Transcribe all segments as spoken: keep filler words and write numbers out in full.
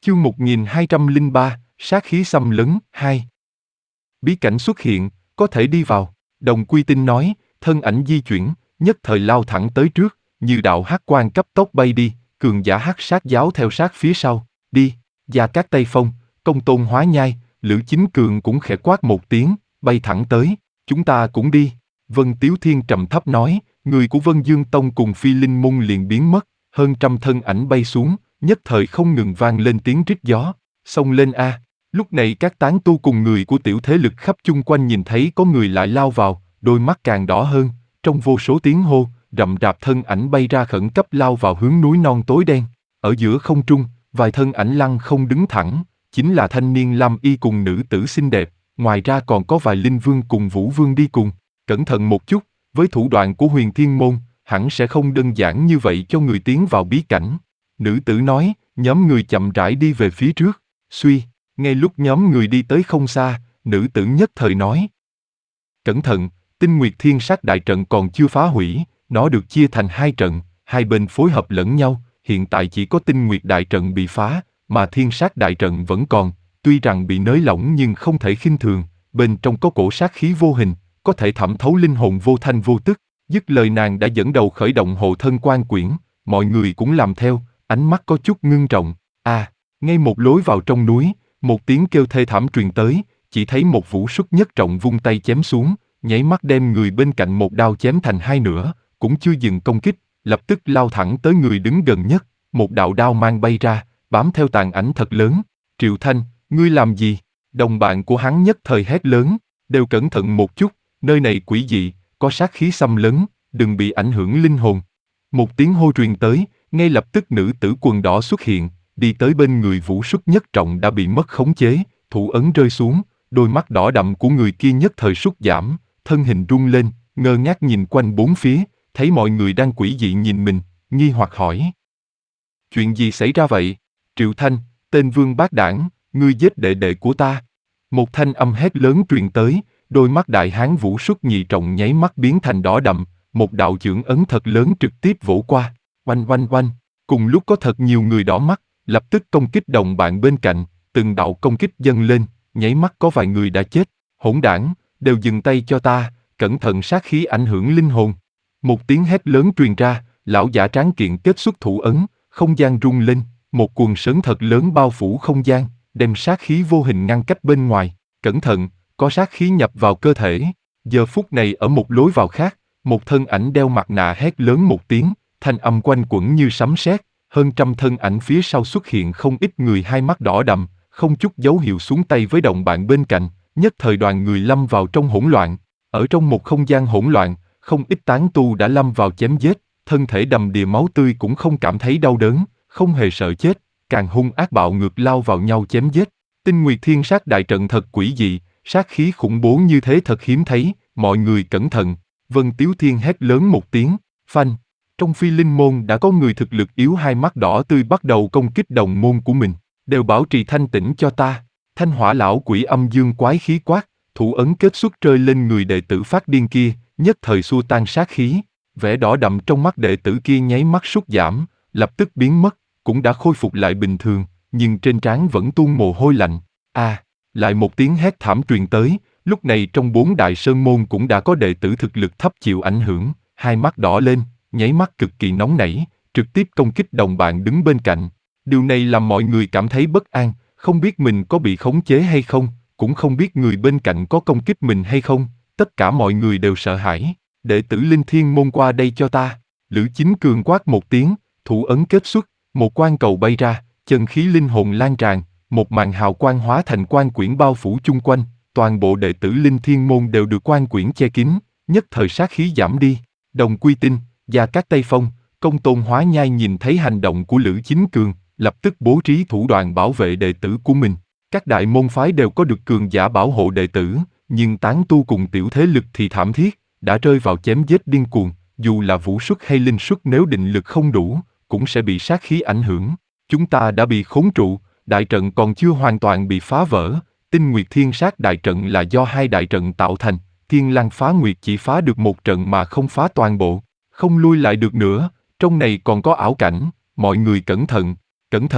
Chương một nghìn hai trăm lẻ ba, sát khí xâm lấn, hai. Bí cảnh xuất hiện, có thể đi vào. Đồng Quy Tinh nói, thân ảnh di chuyển, nhất thời lao thẳng tới trước, như đạo hắc quang cấp tốc bay đi, cường giả hắc sát giáo theo sát phía sau. Đi. Gia Cát Tây Phong, Công Tôn Hóa Nhai, Lữ Chính Cường cũng khẽ quát một tiếng, bay thẳng tới. Chúng ta cũng đi. Vân Tiếu Thiên trầm thấp nói, người của Vân Dương Tông cùng Phi Linh Môn liền biến mất, hơn trăm thân ảnh bay xuống, nhất thời không ngừng vang lên tiếng rít gió. Xông lên a! Lúc này các tán tu cùng người của tiểu thế lực khắp chung quanh nhìn thấy có người lại lao vào, đôi mắt càng đỏ hơn, trong vô số tiếng hô, rậm rạp thân ảnh bay ra khẩn cấp lao vào hướng núi non tối đen. Ở giữa không trung, vài thân ảnh lăng không đứng thẳng, chính là thanh niên lam y cùng nữ tử xinh đẹp, ngoài ra còn có vài linh vương cùng vũ vương đi cùng. Cẩn thận một chút, với thủ đoạn của Huyền Thiên Môn, hẳn sẽ không đơn giản như vậy cho người tiến vào bí cảnh. Nữ tử nói, nhóm người chậm rãi đi về phía trước. Suy, ngay lúc nhóm người đi tới không xa, nữ tử nhất thời nói. Cẩn thận, Tinh Nguyệt Thiên Sát đại trận còn chưa phá hủy, nó được chia thành hai trận, hai bên phối hợp lẫn nhau, hiện tại chỉ có Tinh Nguyệt đại trận bị phá, mà Thiên Sát đại trận vẫn còn, tuy rằng bị nới lỏng nhưng không thể khinh thường, bên trong có cổ sát khí vô hình, có thể thẩm thấu linh hồn vô thanh vô tức. Dứt lời nàng đã dẫn đầu khởi động hộ thân quan quyển, mọi người cũng làm theo, ánh mắt có chút ngưng trọng. À, ngay một lối vào trong núi, một tiếng kêu thê thảm truyền tới, chỉ thấy một vũ súc nhất trọng vung tay chém xuống, nháy mắt đem người bên cạnh một đao chém thành hai nửa, cũng chưa dừng công kích, lập tức lao thẳng tới người đứng gần nhất, một đạo đao mang bay ra, bám theo tàn ảnh thật lớn. Triệu Thanh, ngươi làm gì? Đồng bạn của hắn nhất thời hét lớn, đều cẩn thận một chút, nơi này quỷ dị, có sát khí xâm lấn, đừng bị ảnh hưởng linh hồn. Một tiếng hô truyền tới, ngay lập tức nữ tử quần đỏ xuất hiện, đi tới bên người vũ súc nhất trọng đã bị mất khống chế, thủ ấn rơi xuống, đôi mắt đỏ đậm của người kia nhất thời sút giảm, thân hình rung lên, ngơ ngác nhìn quanh bốn phía, thấy mọi người đang quỷ dị nhìn mình, nghi hoặc hỏi. Chuyện gì xảy ra vậy? Triệu Thanh, tên vương bát đảng, ngươi giết đệ đệ của ta. Một thanh âm hét lớn truyền tới, đôi mắt đại hán vũ súc nhị trọng nháy mắt biến thành đỏ đậm, một đạo chưởng ấn thật lớn trực tiếp vỗ qua, oanh oanh oanh. Cùng lúc có thật nhiều người đỏ mắt, lập tức công kích đồng bạn bên cạnh, từng đạo công kích dâng lên, nháy mắt có vài người đã chết. Hỗn đảng, đều dừng tay cho ta, cẩn thận sát khí ảnh hưởng linh hồn. Một tiếng hét lớn truyền ra, lão giả tráng kiện kết xuất thủ ấn, không gian rung lên, một quần sớm thật lớn bao phủ không gian, đem sát khí vô hình ngăn cách bên ngoài. Cẩn thận, có sát khí nhập vào cơ thể. Giờ phút này ở một lối vào khác, một thân ảnh đeo mặt nạ hét lớn một tiếng, thanh âm quanh quẩn như sấm sét, hơn trăm thân ảnh phía sau xuất hiện không ít người hai mắt đỏ đậm, không chút dấu hiệu xuống tay với đồng bạn bên cạnh, nhất thời đoàn người lâm vào trong hỗn loạn. Ở trong một không gian hỗn loạn, không ít tán tu đã lâm vào chém giết, thân thể đầm đìa máu tươi cũng không cảm thấy đau đớn, không hề sợ chết, càng hung ác bạo ngược lao vào nhau chém giết. Tinh Nguyệt Thiên Sát đại trận thật quỷ dị, sát khí khủng bố như thế thật hiếm thấy, mọi người cẩn thận. Vân Tiếu Thiên hét lớn một tiếng, phanh. Trong Phi Linh Môn đã có người thực lực yếu hai mắt đỏ tươi bắt đầu công kích đồng môn của mình, đều bảo trì thanh tĩnh cho ta. Thanh Hỏa lão quỷ âm dương quái khí quát, thủ ấn kết xuất rơi lên người đệ tử phát điên kia, nhất thời xua tan sát khí. Vẻ đỏ đậm trong mắt đệ tử kia nháy mắt sút giảm, lập tức biến mất, cũng đã khôi phục lại bình thường, nhưng trên trán vẫn tuôn mồ hôi lạnh. À, lại một tiếng hét thảm truyền tới, lúc này trong bốn đại sơn môn cũng đã có đệ tử thực lực thấp chịu ảnh hưởng, hai mắt đỏ lên, nháy mắt cực kỳ nóng nảy, trực tiếp công kích đồng bạn đứng bên cạnh. Điều này làm mọi người cảm thấy bất an, không biết mình có bị khống chế hay không, cũng không biết người bên cạnh có công kích mình hay không, tất cả mọi người đều sợ hãi. Đệ tử Linh Thiên Môn qua đây cho ta. Lữ Chính Cường quát một tiếng, thủ ấn kết xuất, một quan cầu bay ra, chân khí linh hồn lan tràn, một màn hào quang hóa thành quan quyển bao phủ chung quanh, toàn bộ đệ tử Linh Thiên Môn đều được quan quyển che kín, nhất thời sát khí giảm đi. Đồng Quy Tinh, Gia Cát Tây Phong, Công Tôn Hóa Nhai nhìn thấy hành động của Lữ Chính Cường, lập tức bố trí thủ đoạn bảo vệ đệ tử của mình. Các đại môn phái đều có được cường giả bảo hộ đệ tử, nhưng tán tu cùng tiểu thế lực thì thảm thiết, đã rơi vào chém giết điên cuồng, dù là vũ xuất hay linh xuất nếu định lực không đủ, cũng sẽ bị sát khí ảnh hưởng. Chúng ta đã bị khốn trụ, đại trận còn chưa hoàn toàn bị phá vỡ. Tinh Nguyệt Thiên Sát đại trận là do hai đại trận tạo thành, Thiên Lang Phá Nguyệt chỉ phá được một trận mà không phá toàn bộ, không lui lại được nữa. Trong này còn có ảo cảnh, mọi người cẩn thận, cẩn thận,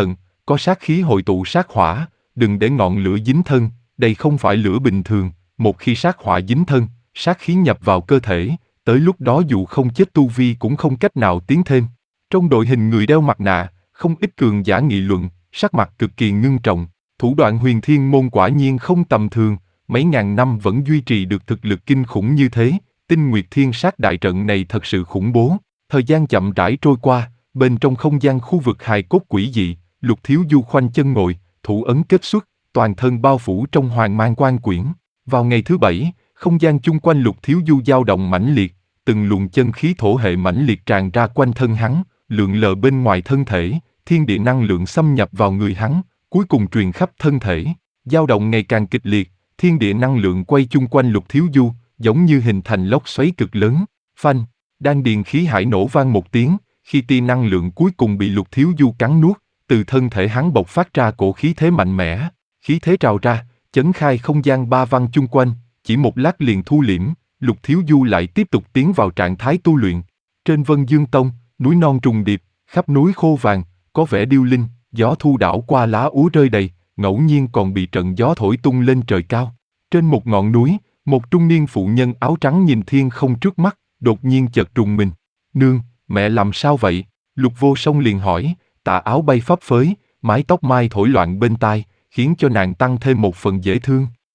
có sát khí hội tụ sát hỏa, đừng để ngọn lửa dính thân, đây không phải lửa bình thường, một khi sát hỏa dính thân, sát khí nhập vào cơ thể, tới lúc đó dù không chết tu vi cũng không cách nào tiến thêm. Trong đội hình người đeo mặt nạ, không ít cường giả nghị luận, sắc mặt cực kỳ ngưng trọng, thủ đoạn Huyền Thiên môn quả nhiên không tầm thường, mấy ngàn năm vẫn duy trì được thực lực kinh khủng như thế, Tinh Nguyệt Thiên Sát đại trận này thật sự khủng bố. Thời gian chậm rãi trôi qua, bên trong không gian khu vực hài cốt quỷ dị, Lục Thiếu Du khoanh chân ngồi, thủ ấn kết xuất, toàn thân bao phủ trong hoàng mang quan quyển. Vào ngày thứ bảy, không gian chung quanh Lục Thiếu Du dao động mãnh liệt, từng luồng chân khí thổ hệ mãnh liệt tràn ra quanh thân hắn, lượn lờ bên ngoài thân thể, thiên địa năng lượng xâm nhập vào người hắn, cuối cùng truyền khắp thân thể, dao động ngày càng kịch liệt, thiên địa năng lượng quay chung quanh Lục Thiếu Du, giống như hình thành lốc xoáy cực lớn. Phanh, đan điền khí hải nổ vang một tiếng, khi tia năng lượng cuối cùng bị Lục Thiếu Du cắn nuốt, từ thân thể hắn bộc phát ra cổ khí thế mạnh mẽ, khí thế trào ra, chấn khai không gian ba văn chung quanh, chỉ một lát liền thu liễm, Lục Thiếu Du lại tiếp tục tiến vào trạng thái tu luyện. Trên Vân Dương Tông, núi non trùng điệp, khắp núi khô vàng, có vẻ điêu linh, gió thu đảo qua lá úa rơi đầy, ngẫu nhiên còn bị trận gió thổi tung lên trời cao. Trên một ngọn núi, một trung niên phụ nhân áo trắng nhìn thiên không trước mắt, đột nhiên chợt rùng mình. Nương, mẹ làm sao vậy? Lục Vô Song liền hỏi, tà áo bay phấp phới, mái tóc mai thổi loạn bên tai, khiến cho nàng tăng thêm một phần dễ thương.